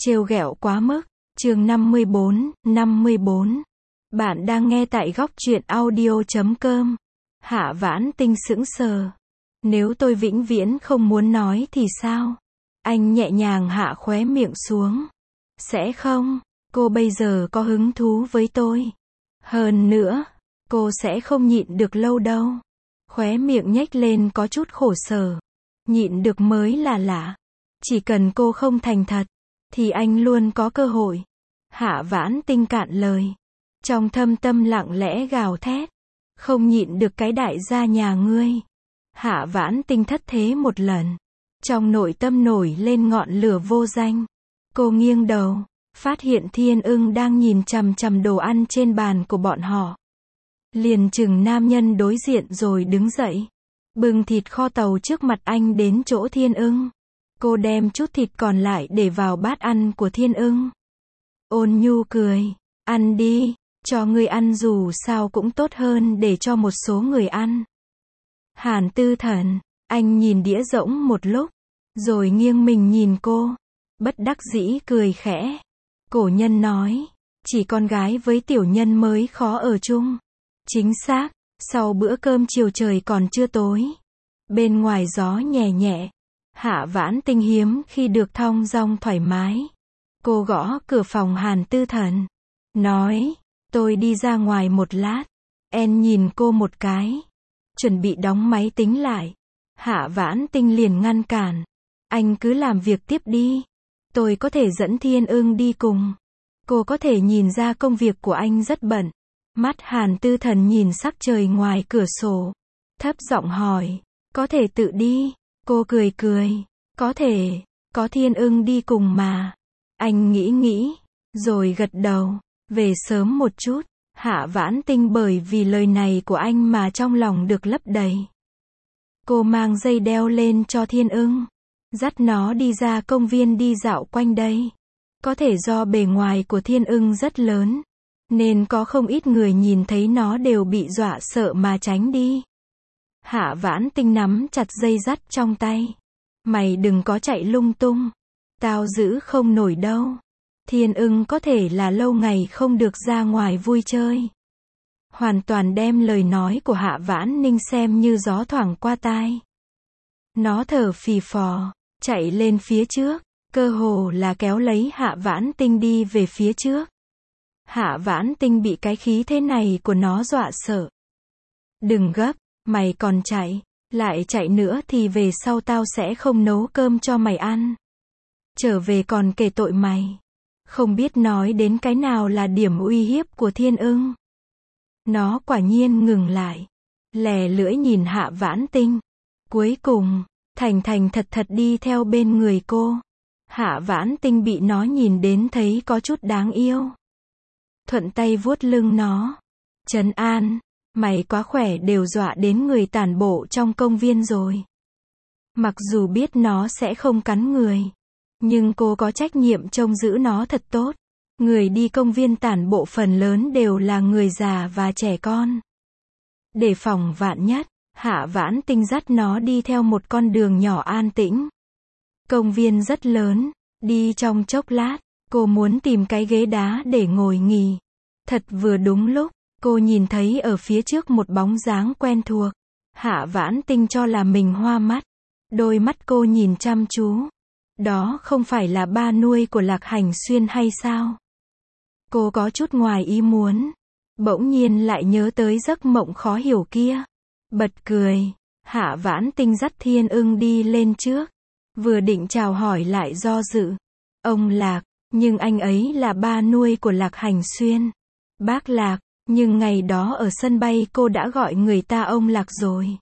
Trêu ghẹo quá mức. Chương 54. Bạn đang nghe tại góc truyện audio.com. Hạ Vãn Tinh sững sờ. Nếu tôi vĩnh viễn không muốn nói thì sao? Anh nhẹ nhàng hạ khóe miệng xuống. Sẽ không, cô bây giờ có hứng thú với tôi. Hơn nữa, cô sẽ không nhịn được lâu đâu. Khóe miệng nhếch lên có chút khổ sở. Nhịn được mới là lạ. Chỉ cần cô không thành thật, thì anh luôn có cơ hội. Hạ Vãn Tinh cạn lời. Trong thâm tâm lặng lẽ gào thét. Không nhịn được cái đại gia nhà ngươi. Hạ Vãn Tinh thất thế một lần. Trong nội tâm nổi lên ngọn lửa vô danh. Cô nghiêng đầu, phát hiện Thiên Ưng đang nhìn chằm chằm đồ ăn trên bàn của bọn họ. Liền chừng nam nhân đối diện rồi đứng dậy. Bưng thịt kho tàu trước mặt anh đến chỗ Thiên Ưng. Cô đem chút thịt còn lại để vào bát ăn của Thiên Ưng. Ôn nhu cười. Ăn đi, cho ngươi ăn dù sao cũng tốt hơn để cho một số người ăn. Hàn Tư Thần, anh nhìn đĩa rỗng một lúc, rồi nghiêng mình nhìn cô. Bất đắc dĩ cười khẽ. Cổ nhân nói, chỉ con gái với tiểu nhân mới khó ở chung. Chính xác, sau bữa cơm chiều trời còn chưa tối. Bên ngoài gió nhẹ nhẹ. Hạ Vãn Tinh hiếm khi được thong dong thoải mái. Cô gõ cửa phòng Hàn Tư Thần. Nói, tôi đi ra ngoài một lát. En nhìn cô một cái. Chuẩn bị đóng máy tính lại. Hạ Vãn Tinh liền ngăn cản. Anh cứ làm việc tiếp đi. Tôi có thể dẫn Thiên Ưng đi cùng. Cô có thể nhìn ra công việc của anh rất bận. Mắt Hàn Tư Thần nhìn sắc trời ngoài cửa sổ. Thấp giọng hỏi. Có thể tự đi. Cô cười cười. Có thể. Có Thiên Ưng đi cùng mà. Anh nghĩ. Rồi gật đầu. Về sớm một chút. Hạ Vãn Tinh bởi vì lời này của anh mà trong lòng được lấp đầy. Cô mang dây đeo lên cho Thiên Ưng. Dắt nó đi ra công viên đi dạo quanh đây. Có thể do bề ngoài của Thiên Ưng rất lớn. Nên có không ít người nhìn thấy nó đều bị dọa sợ mà tránh đi. Hạ Vãn Tinh nắm chặt dây dắt trong tay. Mày đừng có chạy lung tung. Tao giữ không nổi đâu. Thiên Ưng có thể là lâu ngày không được ra ngoài vui chơi. Hoàn toàn đem lời nói của Hạ Vãn Ninh xem như gió thoảng qua tai. Nó thở phì phò, chạy lên phía trước, cơ hồ là kéo lấy Hạ Vãn Tinh đi về phía trước. Hạ Vãn Tinh bị cái khí thế này của nó dọa sợ. Đừng gấp, mày còn chạy, lại chạy nữa thì về sau tao sẽ không nấu cơm cho mày ăn. Trở về còn kể tội mày. Không biết nói đến cái nào là điểm uy hiếp của Thiên Ưng. Nó quả nhiên ngừng lại. Lè lưỡi nhìn Hạ Vãn Tinh. Cuối cùng, thành thật đi theo bên người cô. Hạ Vãn Tinh bị nó nhìn đến thấy có chút đáng yêu. Thuận tay vuốt lưng nó. Trấn an, mày quá khỏe đều dọa đến người tản bộ trong công viên rồi. Mặc dù biết nó sẽ không cắn người. Nhưng cô có trách nhiệm trông giữ nó thật tốt. Người đi công viên tản bộ phần lớn đều là người già và trẻ con. Để phòng vạn nhất, Hạ Vãn Tinh dắt nó đi theo một con đường nhỏ an tĩnh. Công viên rất lớn, đi trong chốc lát, cô muốn tìm cái ghế đá để ngồi nghỉ. Thật vừa đúng lúc, cô nhìn thấy ở phía trước một bóng dáng quen thuộc. Hạ Vãn Tinh cho là mình hoa mắt. Đôi mắt cô nhìn chăm chú. Đó không phải là ba nuôi của Lạc Hành Xuyên hay sao? Cô có chút ngoài ý muốn. Bỗng nhiên lại nhớ tới giấc mộng khó hiểu kia. Bật cười. Hạ Vãn Tinh dắt Thiên Ưng đi lên trước. Vừa định chào hỏi lại do dự. Ông Lạc, nhưng anh ấy là ba nuôi của Lạc Hành Xuyên. Bác Lạc, nhưng ngày đó ở sân bay cô đã gọi người ta ông Lạc rồi.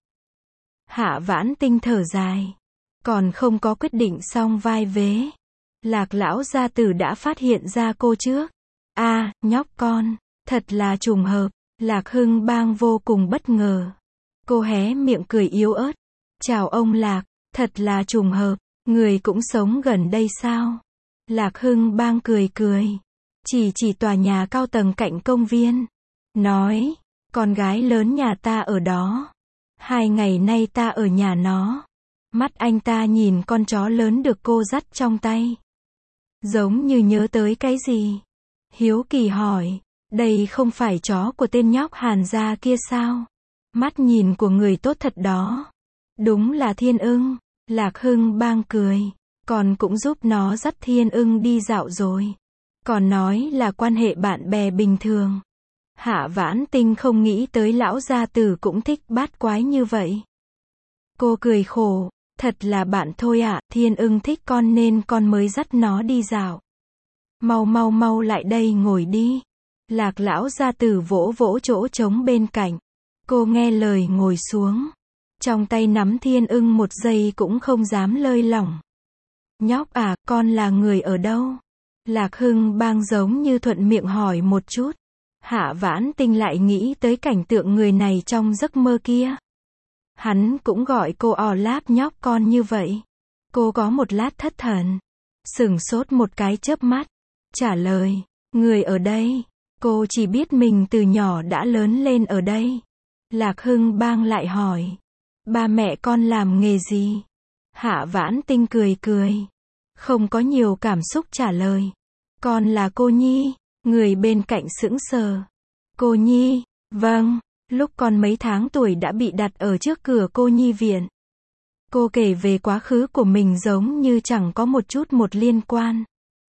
Hạ Vãn Tinh thở dài. Còn không có quyết định xong vai vế. Lạc lão gia tử đã phát hiện ra cô trước. Nhóc con, thật là trùng hợp. Lạc Hưng Bang vô cùng bất ngờ. Cô hé miệng cười yếu ớt. Chào ông Lạc, thật là trùng hợp. Người cũng sống gần đây sao? Lạc Hưng Bang cười. Chỉ tòa nhà cao tầng cạnh công viên. Nói, con gái lớn nhà ta ở đó. 2 ngày nay ta ở nhà nó. Mắt anh ta nhìn con chó lớn được cô dắt trong tay. Giống như nhớ tới cái gì. Hiếu kỳ hỏi, đây không phải chó của tên nhóc Hàn gia kia sao? Mắt nhìn của người tốt thật đó. Đúng là Thiên Ưng. Lạc Hưng Bang cười. Còn cũng giúp nó dắt Thiên Ưng đi dạo rồi. Còn nói là quan hệ bạn bè bình thường. Hạ Vãn Tinh không nghĩ tới lão gia tử cũng thích bát quái như vậy. Cô cười khổ, thật là bạn thôi ạ, Thiên Ưng thích con nên con mới dắt nó đi dạo. Mau mau mau lại đây ngồi đi. Lạc lão gia tử vỗ vỗ chỗ trống bên cạnh. Cô nghe lời ngồi xuống. Trong tay nắm Thiên Ưng một giây cũng không dám lơi lỏng. Nhóc à, con là người ở đâu? Lạc Hưng Bang giống như thuận miệng hỏi một chút. Hạ Vãn Tinh lại nghĩ tới cảnh tượng người này trong giấc mơ kia. Hắn cũng gọi cô láp nhóc con như vậy. Cô có một lát thất thần. Sửng sốt một cái chớp mắt. Trả lời, người ở đây. Cô chỉ biết mình từ nhỏ đã lớn lên ở đây. Lạc Hưng Bang lại hỏi. Ba mẹ con làm nghề gì? Hạ Vãn Tinh cười cười. Không có nhiều cảm xúc trả lời. Con là cô Nhi. Người bên cạnh sững sờ. Cô Nhi, vâng, lúc con mấy tháng tuổi đã bị đặt ở trước cửa cô nhi viện. Cô kể về quá khứ của mình giống như chẳng có một chút một liên quan.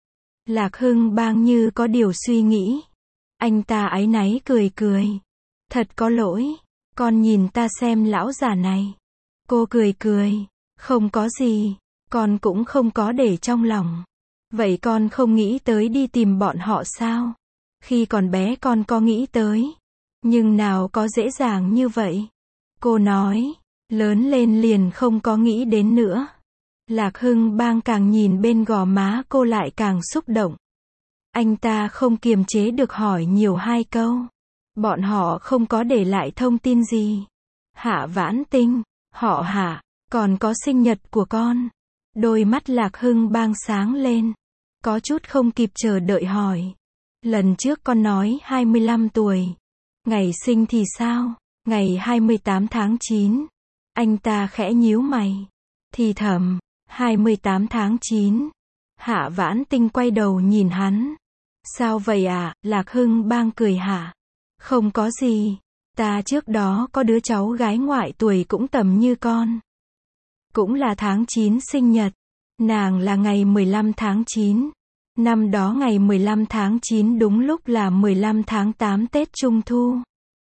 Lạc Hưng Bang như có điều suy nghĩ. Anh ta áy náy cười cười. Thật có lỗi, con nhìn ta xem lão già này. Cô cười cười, không có gì, con cũng không có để trong lòng. Vậy con không nghĩ tới đi tìm bọn họ sao? Khi còn bé con có nghĩ tới. Nhưng nào có dễ dàng như vậy. Cô nói, lớn lên liền không có nghĩ đến nữa. Lạc Hưng Bang càng nhìn bên gò má cô lại càng xúc động. Anh ta không kiềm chế được hỏi nhiều hai câu. Bọn họ không có để lại thông tin gì. Hạ Vãn Tinh, họ Hạ, còn có sinh nhật của con. Đôi mắt Lạc Hưng Bang sáng lên. Có chút không kịp chờ đợi hỏi. Lần trước con nói 25 tuổi. Ngày sinh thì sao? Ngày 28 tháng 9. Anh ta khẽ nhíu mày. Thì thầm, 28 tháng 9. Hạ Vãn Tinh quay đầu nhìn hắn. Sao vậy à? Lạc Hưng Bang cười hả? Không có gì. Ta trước đó có đứa cháu gái ngoại tuổi cũng tầm như con. Cũng là tháng 9 sinh nhật. Nàng là ngày 15 tháng 9. Năm đó ngày 15 tháng 9 đúng lúc là 15 tháng 8 Tết Trung Thu.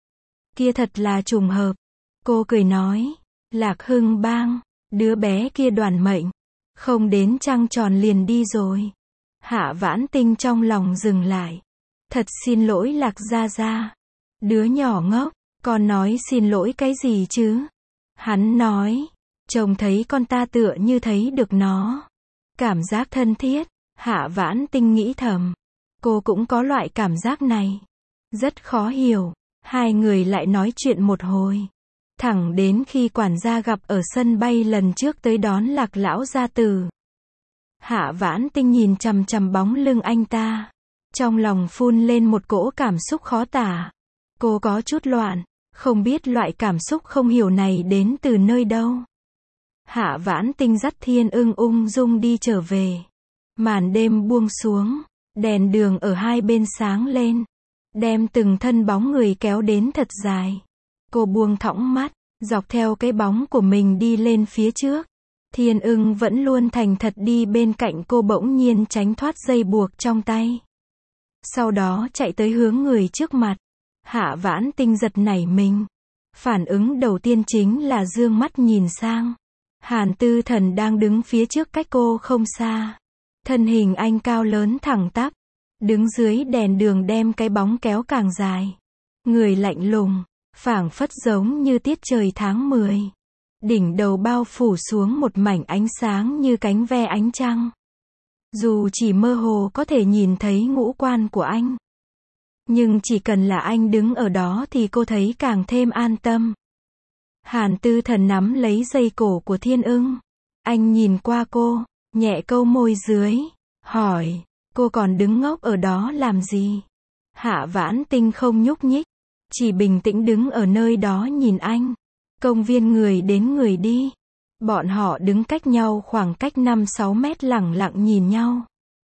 Kia thật là trùng hợp. Cô cười nói. Lạc Hưng Bang, đứa bé kia đoản mệnh. Không đến trăng tròn liền đi rồi. Hạ Vãn Tinh trong lòng dừng lại. Thật xin lỗi Lạc gia gia. Đứa nhỏ ngốc, con nói xin lỗi cái gì chứ? Hắn nói. Chồng thấy con ta tựa như thấy được nó. Cảm giác thân thiết. Hạ Vãn Tinh nghĩ thầm. Cô cũng có loại cảm giác này. Rất khó hiểu. Hai người lại nói chuyện một hồi. Thẳng đến khi quản gia gặp ở sân bay lần trước tới đón Lạc lão gia tử. Hạ Vãn Tinh nhìn chằm chằm bóng lưng anh ta. Trong lòng phun lên một cỗ cảm xúc khó tả. Cô có chút loạn. Không biết loại cảm xúc không hiểu này đến từ nơi đâu. Hạ Vãn Tinh dắt Thiên Ưng ung dung đi trở về. Màn đêm buông xuống, đèn đường ở hai bên sáng lên, đem từng thân bóng người kéo đến thật dài. Cô buông thõng mắt, dọc theo cái bóng của mình đi lên phía trước. Thiên Ưng vẫn luôn thành thật đi bên cạnh cô bỗng nhiên tránh thoát dây buộc trong tay. Sau đó chạy tới hướng người trước mặt. Hạ Vãn Tinh giật nảy mình. Phản ứng đầu tiên chính là dương mắt nhìn sang. Hàn Tư Thần đang đứng phía trước cách cô không xa. Thân hình anh cao lớn thẳng tắp, đứng dưới đèn đường đem cái bóng kéo càng dài. Người lạnh lùng, phảng phất giống như tiết trời tháng 10. Đỉnh đầu bao phủ xuống một mảnh ánh sáng như cánh ve ánh trăng. Dù chỉ mơ hồ có thể nhìn thấy ngũ quan của anh. Nhưng chỉ cần là anh đứng ở đó thì cô thấy càng thêm an tâm. Hàn Tư Thần nắm lấy dây cổ của Thiên Ưng. Anh nhìn qua cô, nhẹ câu môi dưới, hỏi, cô còn đứng ngốc ở đó làm gì? Hạ Vãn Tinh không nhúc nhích, chỉ bình tĩnh đứng ở nơi đó nhìn anh. Công viên người đến người đi. Bọn họ đứng cách nhau khoảng cách 5-6 mét lẳng lặng nhìn nhau.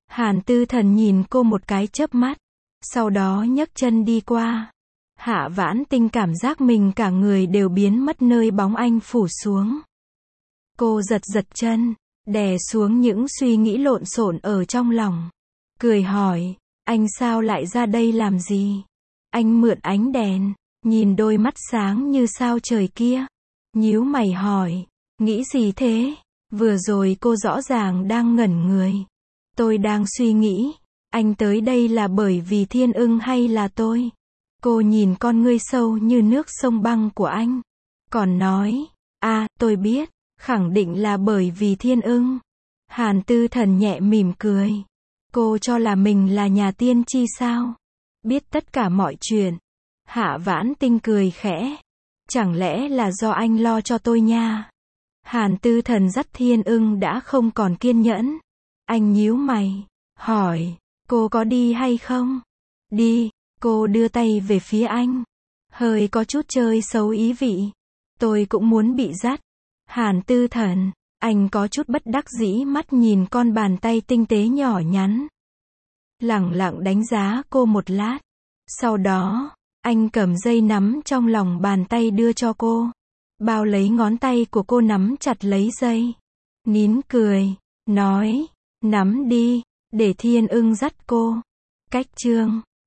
Hàn Tư Thần nhìn cô một cái chớp mắt, sau đó nhấc chân đi qua. Hạ Vãn Tinh cảm giác mình cả người đều biến mất nơi bóng anh phủ xuống. Cô giật giật chân, đè xuống những suy nghĩ lộn xộn ở trong lòng. Cười hỏi, anh sao lại ra đây làm gì? Anh mượn ánh đèn, nhìn đôi mắt sáng như sao trời kia. Nhíu mày hỏi, nghĩ gì thế? Vừa rồi cô rõ ràng đang ngẩn người. Tôi đang suy nghĩ, anh tới đây là bởi vì Thiên Ưng hay là tôi? Cô nhìn con ngươi sâu như nước sông băng của anh. Còn nói, tôi biết, khẳng định là bởi vì Thiên Ưng. Hàn Tư Thần nhẹ mỉm cười. Cô cho là mình là nhà tiên tri sao? Biết tất cả mọi chuyện. Hạ Vãn Tinh cười khẽ. Chẳng lẽ là do anh lo cho tôi nha? Hàn Tư Thần dắt Thiên Ưng đã không còn kiên nhẫn. Anh nhíu mày, hỏi, cô có đi hay không? Đi, cô đưa tay về phía anh. Hơi có chút chơi xấu ý vị. Tôi cũng muốn bị dắt. Hàn Tư Thần, anh có chút bất đắc dĩ mắt nhìn con bàn tay tinh tế nhỏ nhắn. Lẳng lặng đánh giá cô một lát. Sau đó, anh cầm dây nắm trong lòng bàn tay đưa cho cô. Bao lấy ngón tay của cô nắm chặt lấy dây. Nín cười, nói, nắm đi, để Thiên Ưng dắt cô. Cách chương